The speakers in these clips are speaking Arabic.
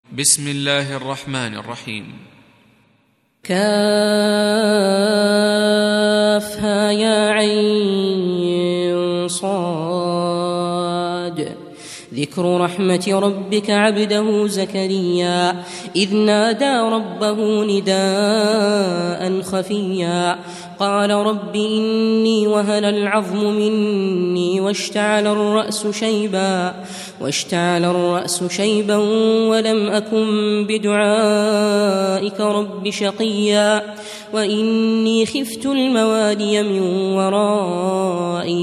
بسم الله الرحمن الرحيم. كافها يا عين صاد. ذكر رحمة ربك عبده زكريا إذ نادى ربه نداء خفيا قال رب إني وهن العظم مني واشتعل الرأس شيبا ولم أكن بدعائك رب شقيا وإني خفت الموالي من ورائي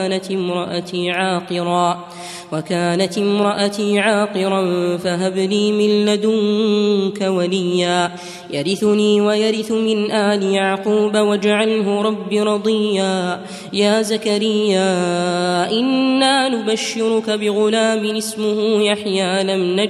وكانت امرأتي عاقرا فهب لي من لدنك وليا يرثني ويرث من آل يعقوب واجعله رب رضيا يا زكريا إنا نبشرك بغلام اسمه يحيى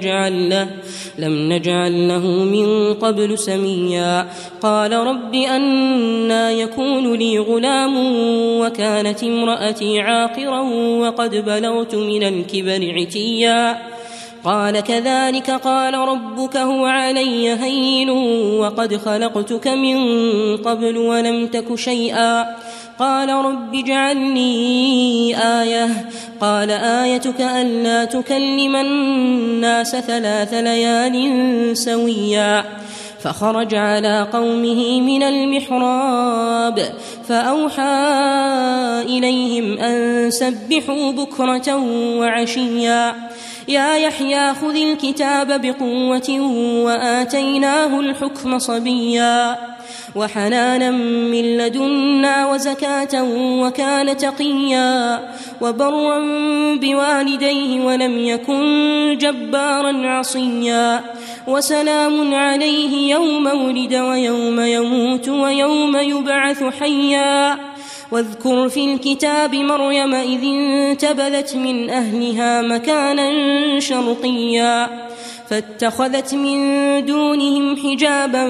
لم نجعل له من قبل سميا قال رب أنى يكون لي غلام وكانت امرأتي عاقرا وقد بلغت من الكبر عتيا قال كذلك قال ربك هو علي هين وقد خلقتك من قبل ولم تك شيئا قال رب اجعلني آية قال آيتك ألا تكلم الناس 3 ليال سويا فخرج على قومه من المحراب فأوحى إليهم أن سبحوا بكرة وعشيا يا يحيى خذ الكتاب بقوة وآتيناه الحكم صبيا وحنانا من لدنا وزكاة وكان تقيا وبرا بوالديه ولم يكن جبارا عصيا وسلام عليه يوم ولد ويوم يموت ويوم يبعث حيا واذكر في الكتاب مريم إذ انتبذت من أهلها مكانا شرقيا فاتخذت من دونهم حجابا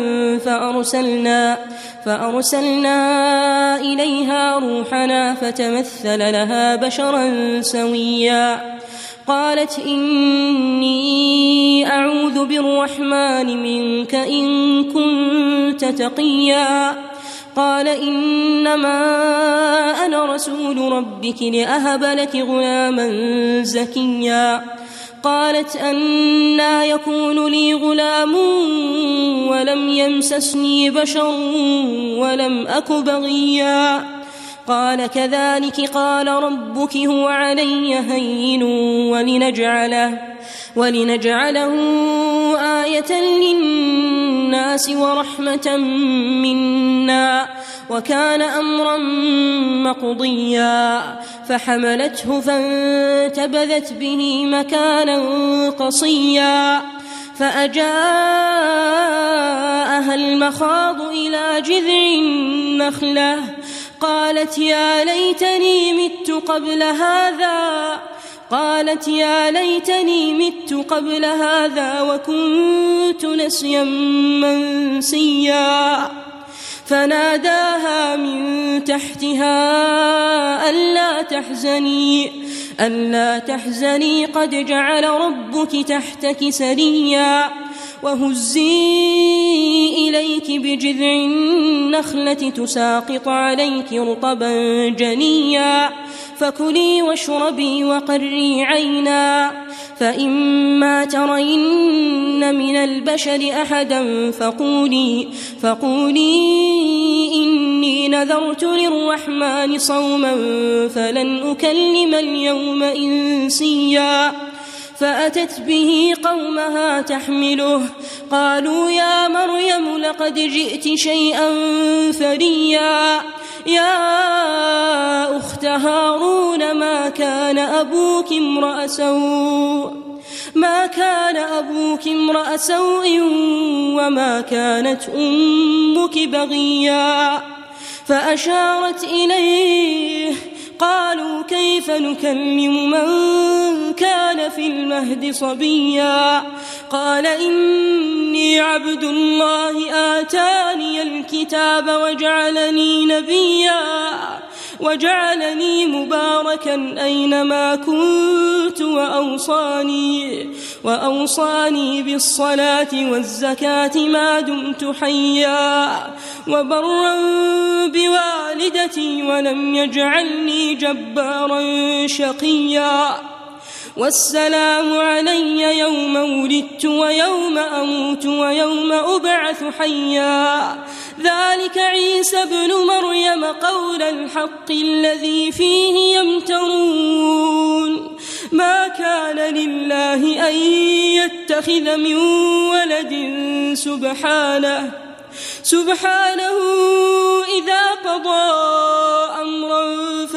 فأرسلنا إليها روحنا فتمثل لها بشرا سويا قالت إني أعوذ بالرحمن منك إن كنت تقيا قال إنما أنا رسول ربك لأهب لك غلاما زكيا قالت أنى يكون لي غلام ولم يمسسني بشر ولم أك بغيا قال كذلك قال ربك هو علي هين ولنجعله آية للناس ورحمة منا وكان أمرا مقضيا فحملته فانتبذت به مكانا قصيا فأجاءها المخاض إلى جذع النخلة قالت يا ليتني مت قبل هذا وكنت نسيا منسيا فناداها من تحتها ألا تحزني قد جعل ربك تحتك سريا وهزي إليك بجذع النخلة تساقط عليك رطبا جنيا فكلي واشربي وقري عينا فإما ترين من البشر أحدا فقولي إني نذرت للرحمن صوما فلن أكلم اليوم إنسيا فأتت به قومها تحمله قالوا يا مريم لقد جئت شيئا فريا يا أخت هارون ما كان أبوك امرأ سوء وما كانت أمك بغيا فأشارت إليه قالوا كيف نكلم من كان في المهد صبيا قال إني عبد الله آتاني الكتاب وجعلني نبيا وجعلني مباركا أينما كنت وأوصاني بالصلاة والزكاة ما دمت حيا وبرا بوالدتي ولم يجعلني جبارا شقيا والسلام علي يوم ولدت ويوم أموت ويوم أبعث حيا ذلك عيسى ابن مريم قول الحق الذي فيه يمترون ما كان لله أن يتخذ من ولد سبحانه إذا قضى أمرا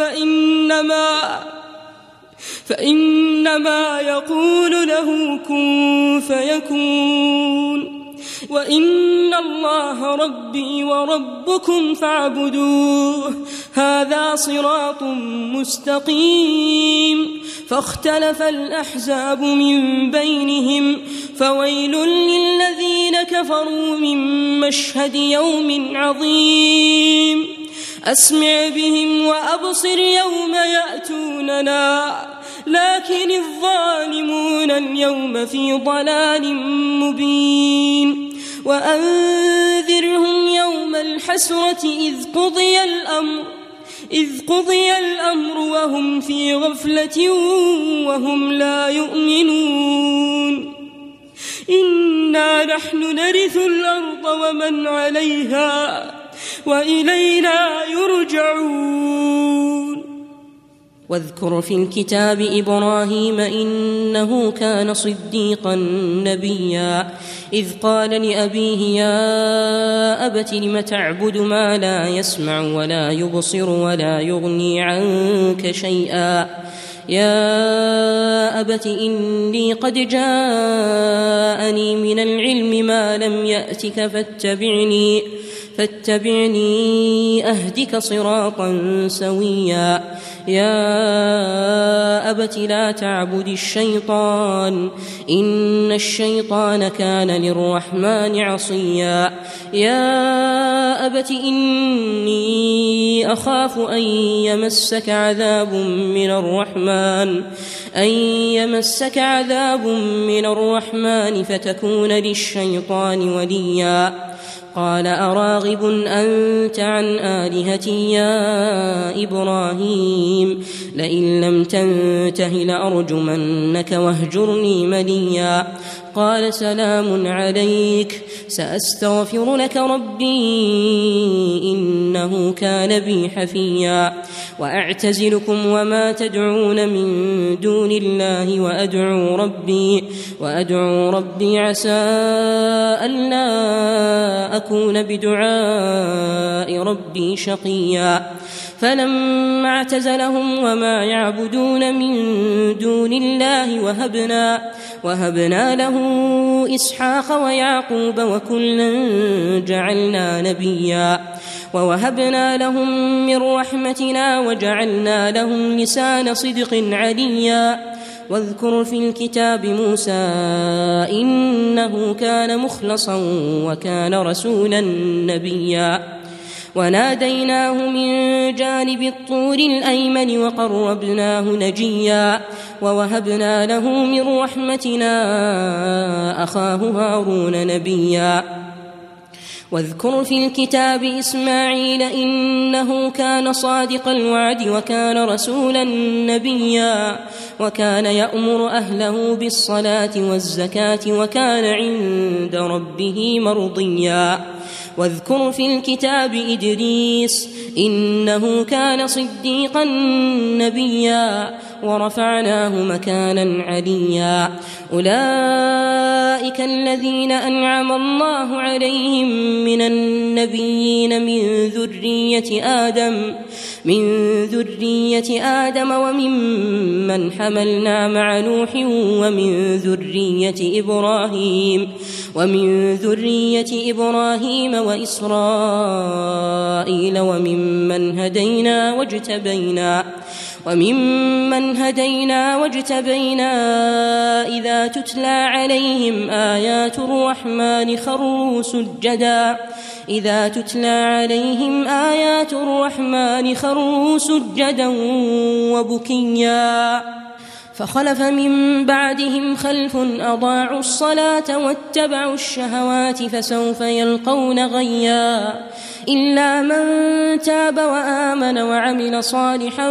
فإنما يقول له كن فيكون وإن الله ربي وربكم فاعبدوه هذا صراط مستقيم فاختلف الأحزاب من بينهم فويل للذين كفروا من مشهد يوم عظيم أسمع بهم وأبصر يوم يأتوننا لكن الظالمون اليوم في ضلال مبين وأنذرهم يوم الحسرة إذ قضي الأمر وهم في غفلة وهم لا يؤمنون إنا نحن نرث الأرض ومن عليها وإلينا يرجعون واذكر في الكتاب إبراهيم إنه كان صديقا نبيا إذ قال لأبيه يا أبت لم تعبد ما لا يسمع ولا يبصر ولا يغني عنك شيئا يا أبت إني قد جاءني من العلم ما لم يأتك فاتبعني أهدك صراطا سويا يا أبت لا تعبد الشيطان إن الشيطان كان للرحمن عصيا يا أبت إني أخاف أن يمسك عذاب من الرحمن فتكون للشيطان وليا قال أراغب أنت عن آلهتي يا إبراهيم لئن لم تنته لأرجمنك واهجرني مليا قال سلام عليك سأستغفر لك ربي إنه كان بي حفيا وأعتزلكم وما تدعون من دون الله وأدعو ربي عسى ألا أكون بدعاء ربي شقيا فلما اعتزلهم وما يعبدون من دون الله وهبنا له إسحاق ويعقوب وكلا جعلنا نبيا ووهبنا لهم من رحمتنا وجعلنا لهم لسان صدق عليا واذكر في الكتاب موسى إنه كان مخلصا وكان رسولا نبيا وناديناه من جانب الطور الأيمن وقربناه نجيا ووهبنا له من رحمتنا أخاه هارون نبيا واذكر في الكتاب إسماعيل إنه كان صادق الوعد وكان رسولا نبيا وكان يأمر أهله بالصلاة والزكاة وكان عند ربه مرضيا واذكر في الكتاب إدريس إنه كان صديقا نبيا ورفعناه مكانا عليا أولئك الذين أنعم الله عليهم من النبيين من ذرية آدم وممن حملنا مع نوح ومن ذرية إبراهيم وإسرائيل وممن هدينا واجتبينا إذا تتلى عليهم آيات الرحمن خروا سجدا وبكيا فخلف من بعدهم خلف أضاعوا الصلاة واتبعوا الشهوات فسوف يلقون غيا إلا من تاب وآمن وعمل صالحا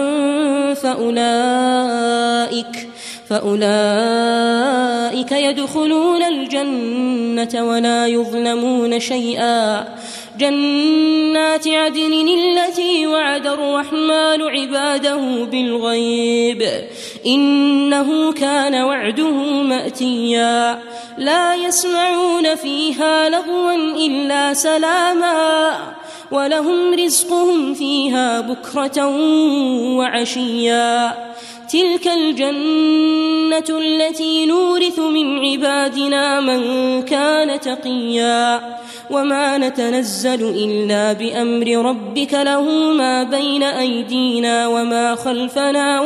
فأولئك يدخلون الجنة ولا يظلمون شيئا جنات عدن التي وعد الرحمن عباده بالغيب إنه كان وعده مأتيا لا يسمعون فيها لغوا إلا سلاما ولهم رزقهم فيها بكرة وعشيا تلك الجنة التي نورث من عبادنا من كان تقيا وما نتنزل إلا بأمر ربك له ما بين أيدينا وما خلفنا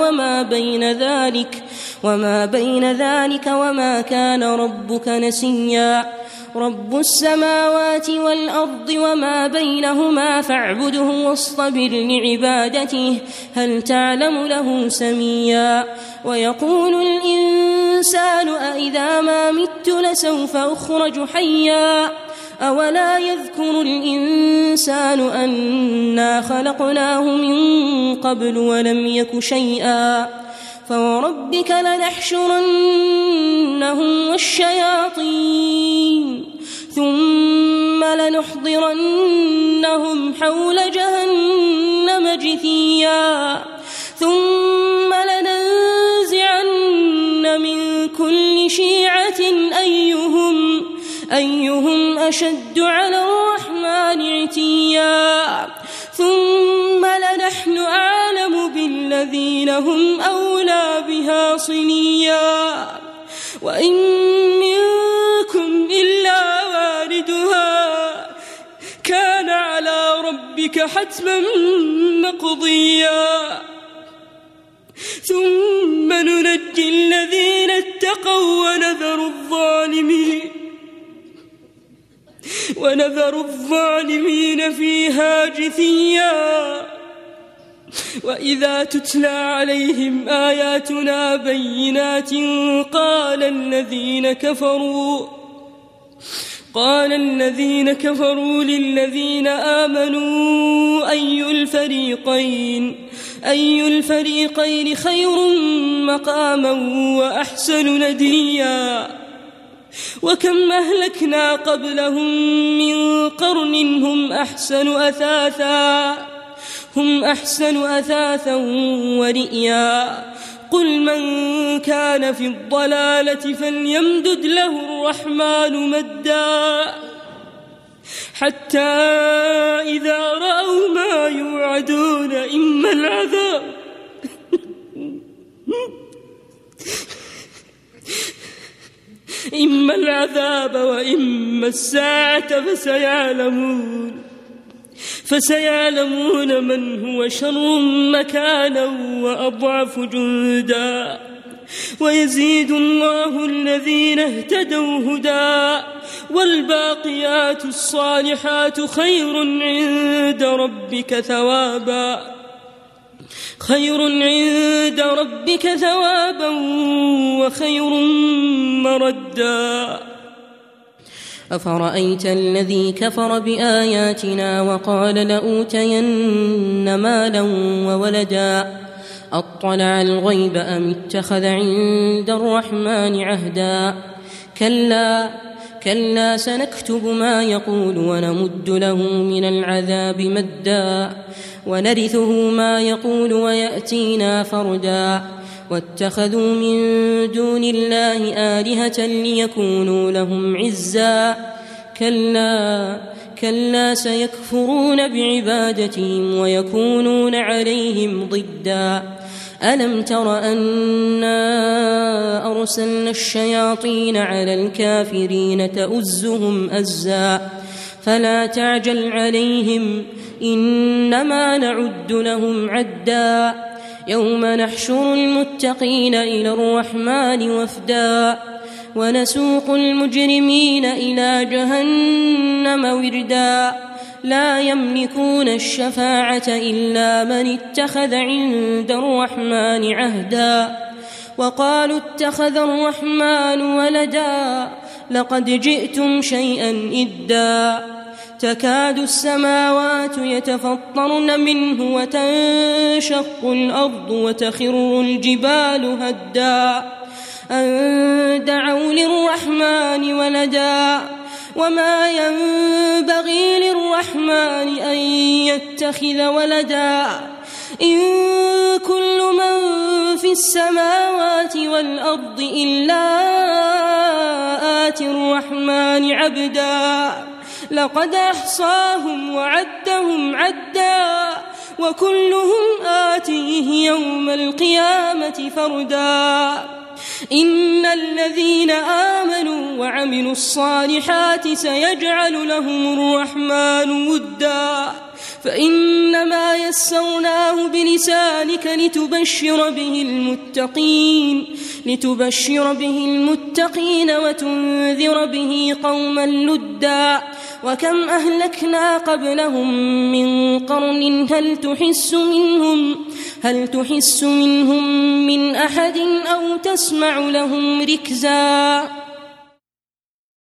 وما بين ذلك وما كان ربك نسيا رب السماوات والأرض وما بينهما فاعبده واصطبر لعبادته هل تعلم له سميا ويقول الإنسان أإذا ما مت لسوف أخرج حيا أولا يذكر الإنسان أنا خلقناه من قبل ولم يك شيئا فوربك لنحشرنهم والشياطين ثم لنحضرنهم حول جهنم جثيا ثم لننزعن من كل شيعة أيهم أشد على الرحمن عتيا ثم لنحن أعلم بالذين هم أولى بها صليا وإن منكم إلا واردها كان على ربك حتما مقضيا ثم ننجي الذين اتقوا ونذر الظالمين فيها جثيا وإذا تتلى عليهم آياتنا بينات قال الذين كفروا للذين آمنوا أي الفريقين خير مقاما وأحسن نديا وكم أهلكنا قبلهم من قرن هم أحسن أثاثا ورئيا قل من كان في الضلالة فليمدد له الرحمن مدا حتى إذا رأوا ما يوعدون إما العذاب وإما الساعة فسيعلمون من هو شر مكانا وأضعف جندا ويزيد الله الذين اهتدوا هدى والباقيات الصالحات خير عند ربك ثوابا وخير مردا أفرأيت الذي كفر بآياتنا وقال لأوتين مالا وولدا أطلع الغيب أم اتخذ عند الرحمن عهدا كلا سنكتب ما يقول ونمد له من العذاب مدا ونرثه ما يقول ويأتينا فردا واتخذوا من دون الله آلهة ليكونوا لهم عزا كلا سيكفرون بعبادتهم ويكونون عليهم ضدا ألم تر أنا أرسلنا الشياطين على الكافرين تؤزهم أزا فلا تعجل عليهم إنما نعد لهم عدا يوم نحشر المتقين إلى الرحمن وفدا ونسوق المجرمين إلى جهنم وردا لا يملكون الشفاعة إلا من اتخذ عند الرحمن عهدا وقالوا اتخذ الرحمن ولدا لقد جئتم شيئا إدا تكاد السماوات يتفطرن منه وتنشق الأرض وتخر الجبال هدا أن دعوا للرحمن ولدا وما ينبغي للرحمن أن يتخذ ولدا إن كل من في السماوات والأرض إلا آتي الرحمن عبدا لقد أحصاهم وعدهم عدا وكلهم آتيه يوم القيامة فردا إن الذين آمنوا وعملوا الصالحات سيجعل لهم الرحمن ودا فإنما يسرناه بلسانك لتبشر به المتقين وتنذر به قوما لدا وكم أهلكنا قبلهم من قرن هل تحس منهم من أحد أو تسمع لهم ركزا